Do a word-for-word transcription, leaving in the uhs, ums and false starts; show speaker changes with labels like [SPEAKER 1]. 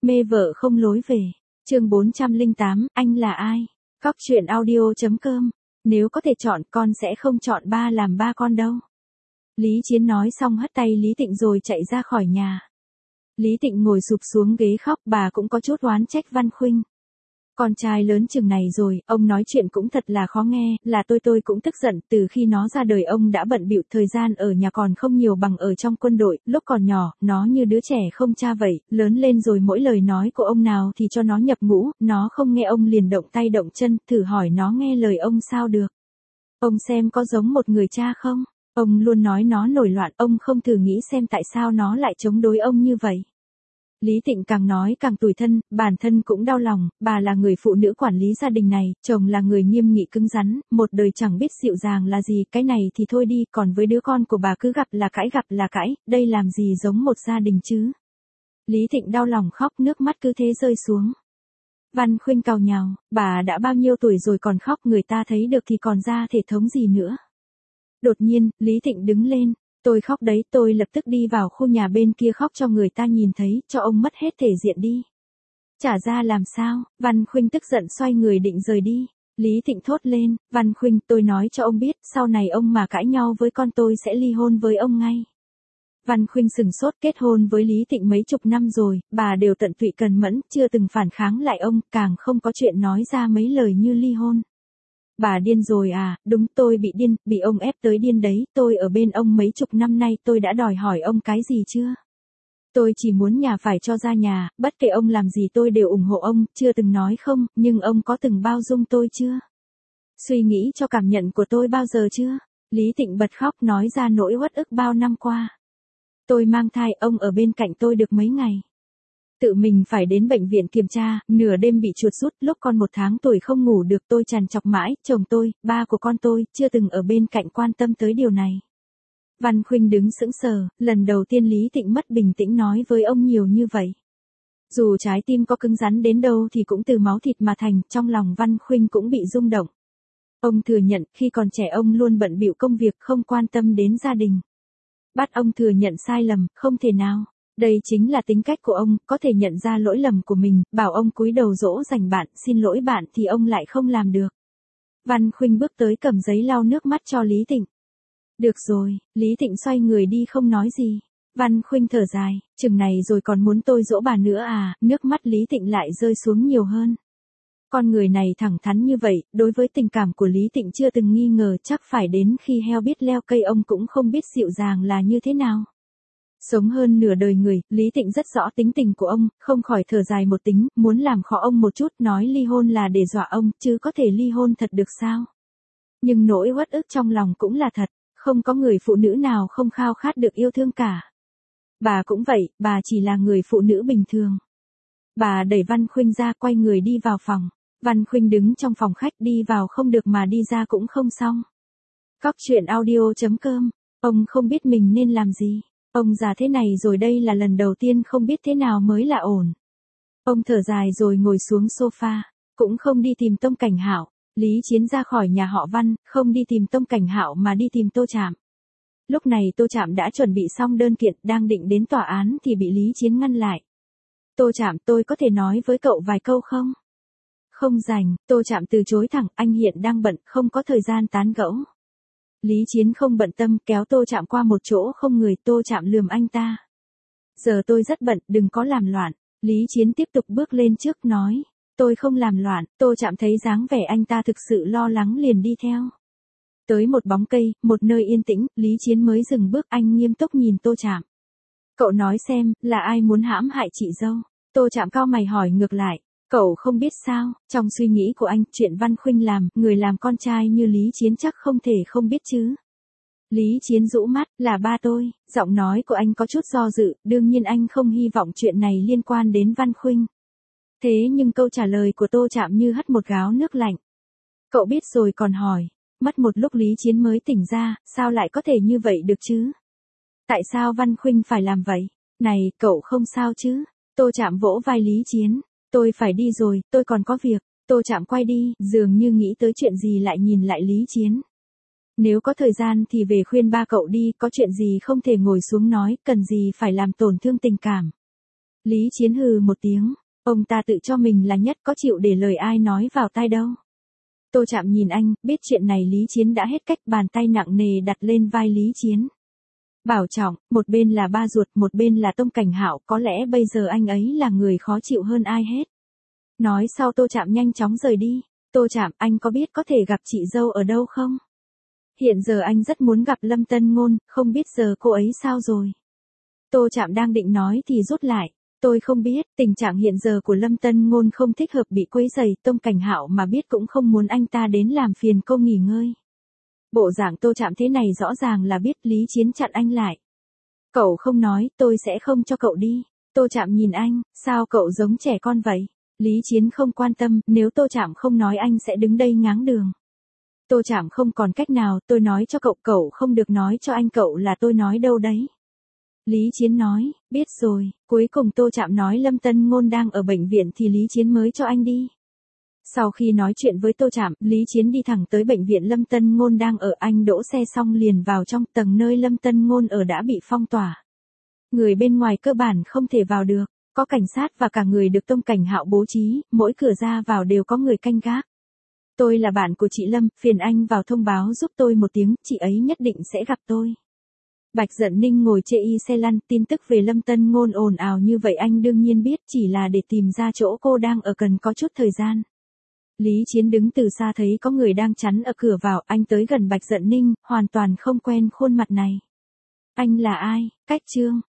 [SPEAKER 1] Mê vợ không lối về. Chương bốn trăm lẻ tám, anh là ai? Cóc truyện audio.com. Nếu có thể chọn con sẽ không chọn ba làm ba con đâu. Lý Chiến nói xong hất tay Lý Tịnh rồi chạy ra khỏi nhà. Lý Tịnh ngồi sụp xuống ghế khóc, bà cũng có chút oán trách Văn Khuynh. Con trai lớn chừng này rồi, ông nói chuyện cũng thật là khó nghe, là tôi tôi cũng tức giận, từ khi nó ra đời ông đã bận bịu, thời gian ở nhà còn không nhiều bằng ở trong quân đội, lúc còn nhỏ, nó như đứa trẻ không cha vậy, lớn lên rồi mỗi lời nói của ông nào thì cho nó nhập ngũ, nó không nghe ông liền động tay động chân, thử hỏi nó nghe lời ông sao được. Ông xem có giống một người cha không? Ông luôn nói nó nổi loạn, ông không thử nghĩ xem tại sao nó lại chống đối ông như vậy. Lý Tịnh càng nói càng tủi thân, bản thân cũng đau lòng, bà là người phụ nữ quản lý gia đình này, chồng là người nghiêm nghị cứng rắn, một đời chẳng biết dịu dàng là gì, cái này thì thôi đi, còn với đứa con của bà cứ gặp là cãi gặp là cãi, đây làm gì giống một gia đình chứ. Lý Tịnh đau lòng khóc, nước mắt cứ thế rơi xuống. Văn Khuynh càu nhàu, bà đã bao nhiêu tuổi rồi còn khóc, người ta thấy được thì còn ra thể thống gì nữa. Đột nhiên, Lý Tịnh đứng lên. Tôi khóc đấy, tôi lập tức đi vào khu nhà bên kia khóc cho người ta nhìn thấy, cho ông mất hết thể diện đi. Chả ra làm sao, Văn Khuynh tức giận xoay người định rời đi. Lý Tịnh thốt lên, Văn Khuynh, tôi nói cho ông biết, sau này ông mà cãi nhau với con tôi sẽ ly hôn với ông ngay. Văn Khuynh sừng sốt, kết hôn với Lý Tịnh mấy chục năm rồi, bà đều tận tụy cần mẫn, chưa từng phản kháng lại ông, càng không có chuyện nói ra mấy lời như ly hôn. Bà điên rồi à, đúng tôi bị điên, bị ông ép tới điên đấy, tôi ở bên ông mấy chục năm nay tôi đã đòi hỏi ông cái gì chưa? Tôi chỉ muốn nhà phải cho ra nhà, bất kể ông làm gì tôi đều ủng hộ ông, chưa từng nói không, nhưng ông có từng bao dung tôi chưa? Suy nghĩ cho cảm nhận của tôi bao giờ chưa? Lý Tịnh bật khóc nói ra nỗi uất ức bao năm qua. Tôi mang thai, ông ở bên cạnh tôi được mấy ngày. Tự mình phải đến bệnh viện kiểm tra, nửa đêm bị chuột rút, lúc con một tháng tuổi không ngủ được, tôi trằn trọc mãi, chồng tôi, ba của con tôi, chưa từng ở bên cạnh quan tâm tới điều này. Văn Khuynh đứng sững sờ, lần đầu tiên Lý Tịnh mất bình tĩnh nói với ông nhiều như vậy. Dù trái tim có cứng rắn đến đâu thì cũng từ máu thịt mà thành, trong lòng Văn Khuynh cũng bị rung động. Ông thừa nhận, khi còn trẻ ông luôn bận bịu công việc, không quan tâm đến gia đình. Bắt ông thừa nhận sai lầm, không thể nào. Đây chính là tính cách của ông, có thể nhận ra lỗi lầm của mình, bảo ông cúi đầu dỗ dành bạn, xin lỗi bạn thì ông lại không làm được. Văn Khuynh bước tới cầm giấy lau nước mắt cho Lý Tịnh. Được rồi, Lý Tịnh xoay người đi không nói gì. Văn Khuynh thở dài, chừng này rồi còn muốn tôi dỗ bà nữa à, nước mắt Lý Tịnh lại rơi xuống nhiều hơn. Con người này thẳng thắn như vậy, đối với tình cảm của Lý Tịnh chưa từng nghi ngờ, chắc phải đến khi heo biết leo cây ông cũng không biết dịu dàng là như thế nào. Sống hơn nửa đời người, Lý Tịnh rất rõ tính tình của ông, không khỏi thở dài một tính, muốn làm khó ông một chút, nói ly hôn là để dọa ông, chứ có thể ly hôn thật được sao? Nhưng nỗi uất ức trong lòng cũng là thật, không có người phụ nữ nào không khao khát được yêu thương cả. Bà cũng vậy, bà chỉ là người phụ nữ bình thường. Bà đẩy Văn Khuynh ra, quay người đi vào phòng. Văn Khuynh đứng trong phòng khách, đi vào không được mà đi ra cũng không xong. Cóc truyện audio.com, ông không biết mình nên làm gì. Ông già thế này rồi, đây là lần đầu tiên không biết thế nào mới là ổn. Ông thở dài rồi ngồi xuống sofa, cũng không đi tìm Tông Cảnh Hạo. Lý Chiến ra khỏi nhà họ Văn, không đi tìm Tông Cảnh Hạo mà đi tìm Tô Trạm. Lúc này Tô Trạm đã chuẩn bị xong đơn kiện, đang định đến tòa án thì bị Lý Chiến ngăn lại. Tô Trạm, tôi có thể nói với cậu vài câu không? Không rảnh, Tô Trạm từ chối thẳng, anh hiện đang bận, không có thời gian tán gẫu. Lý Chiến không bận tâm, kéo Tô Trạm qua một chỗ không người, Tô Trạm lườm anh ta. Giờ tôi rất bận, đừng có làm loạn. Lý Chiến tiếp tục bước lên trước nói. Tôi không làm loạn, Tô Trạm thấy dáng vẻ anh ta thực sự lo lắng liền đi theo. Tới một bóng cây, một nơi yên tĩnh, Lý Chiến mới dừng bước, anh nghiêm túc nhìn Tô Trạm. Cậu nói xem, là ai muốn hãm hại chị dâu? Tô Trạm cau mày hỏi ngược lại. Cậu không biết sao, trong suy nghĩ của anh, chuyện Văn Khuynh làm, người làm con trai như Lý Chiến chắc không thể không biết chứ. Lý Chiến rũ mắt, là ba tôi, giọng nói của anh có chút do dự, đương nhiên anh không hy vọng chuyện này liên quan đến Văn Khuynh. Thế nhưng câu trả lời của Tô Trạm như hất một gáo nước lạnh. Cậu biết rồi còn hỏi, mất một lúc Lý Chiến mới tỉnh ra, sao lại có thể như vậy được chứ? Tại sao Văn Khuynh phải làm vậy? Này, cậu không sao chứ? Tô Trạm vỗ vai Lý Chiến. Tôi phải đi rồi, tôi còn có việc. Tô Trạm quay đi, dường như nghĩ tới chuyện gì lại nhìn lại Lý Chiến. Nếu có thời gian thì về khuyên ba cậu đi, có chuyện gì không thể ngồi xuống nói, cần gì phải làm tổn thương tình cảm. Lý Chiến hừ một tiếng, ông ta tự cho mình là nhất có chịu để lời ai nói vào tai đâu. Tô Trạm nhìn anh, biết chuyện này Lý Chiến đã hết cách, bàn tay nặng nề đặt lên vai Lý Chiến. Bảo trọng, một bên là ba ruột, một bên là Tông Cảnh Hạo, có lẽ bây giờ anh ấy là người khó chịu hơn ai hết. Nói sau Tô Trạm nhanh chóng rời đi. Tô Trạm, anh có biết có thể gặp chị dâu ở đâu không? Hiện giờ anh rất muốn gặp Lâm Tân Ngôn, không biết giờ cô ấy sao rồi. Tô Trạm đang định nói thì rút lại. Tôi không biết, tình trạng hiện giờ của Lâm Tân Ngôn không thích hợp bị quấy rầy, Tông Cảnh Hạo mà biết cũng không muốn anh ta đến làm phiền cô nghỉ ngơi. Bộ dạng Tô Trạm thế này rõ ràng là biết. Lý Chiến chặn anh lại. Cậu không nói, tôi sẽ không cho cậu đi. Tô Trạm nhìn anh, sao cậu giống trẻ con vậy? Lý Chiến không quan tâm, nếu Tô Trạm không nói anh sẽ đứng đây ngáng đường. Tô Trạm không còn cách nào, tôi nói cho cậu, cậu không được nói cho anh, cậu là tôi nói đâu đấy. Lý Chiến nói, biết rồi, cuối cùng Tô Trạm nói Lâm Tân Ngôn đang ở bệnh viện thì Lý Chiến mới cho anh đi. Sau khi nói chuyện với Tô Trạm, Lý Chiến đi thẳng tới bệnh viện Lâm Tân Ngôn đang ở, anh đỗ xe xong liền vào trong, tầng nơi Lâm Tân Ngôn ở đã bị phong tỏa. Người bên ngoài cơ bản không thể vào được, có cảnh sát và cả người được Tông Cảnh Hạo bố trí, mỗi cửa ra vào đều có người canh gác. Tôi là bạn của chị Lâm, phiền anh vào thông báo giúp tôi một tiếng, chị ấy nhất định sẽ gặp tôi. Bạch Dận Ninh ngồi chê y xe lăn, tin tức về Lâm Tân Ngôn ồn ào như vậy anh đương nhiên biết, chỉ là để tìm ra chỗ cô đang ở cần có chút thời gian. Lý Chiến đứng từ xa thấy có người đang chắn ở cửa vào, anh tới gần Bạch Dận Ninh, hoàn toàn không quen khuôn mặt này. Anh là ai? Cách Trương.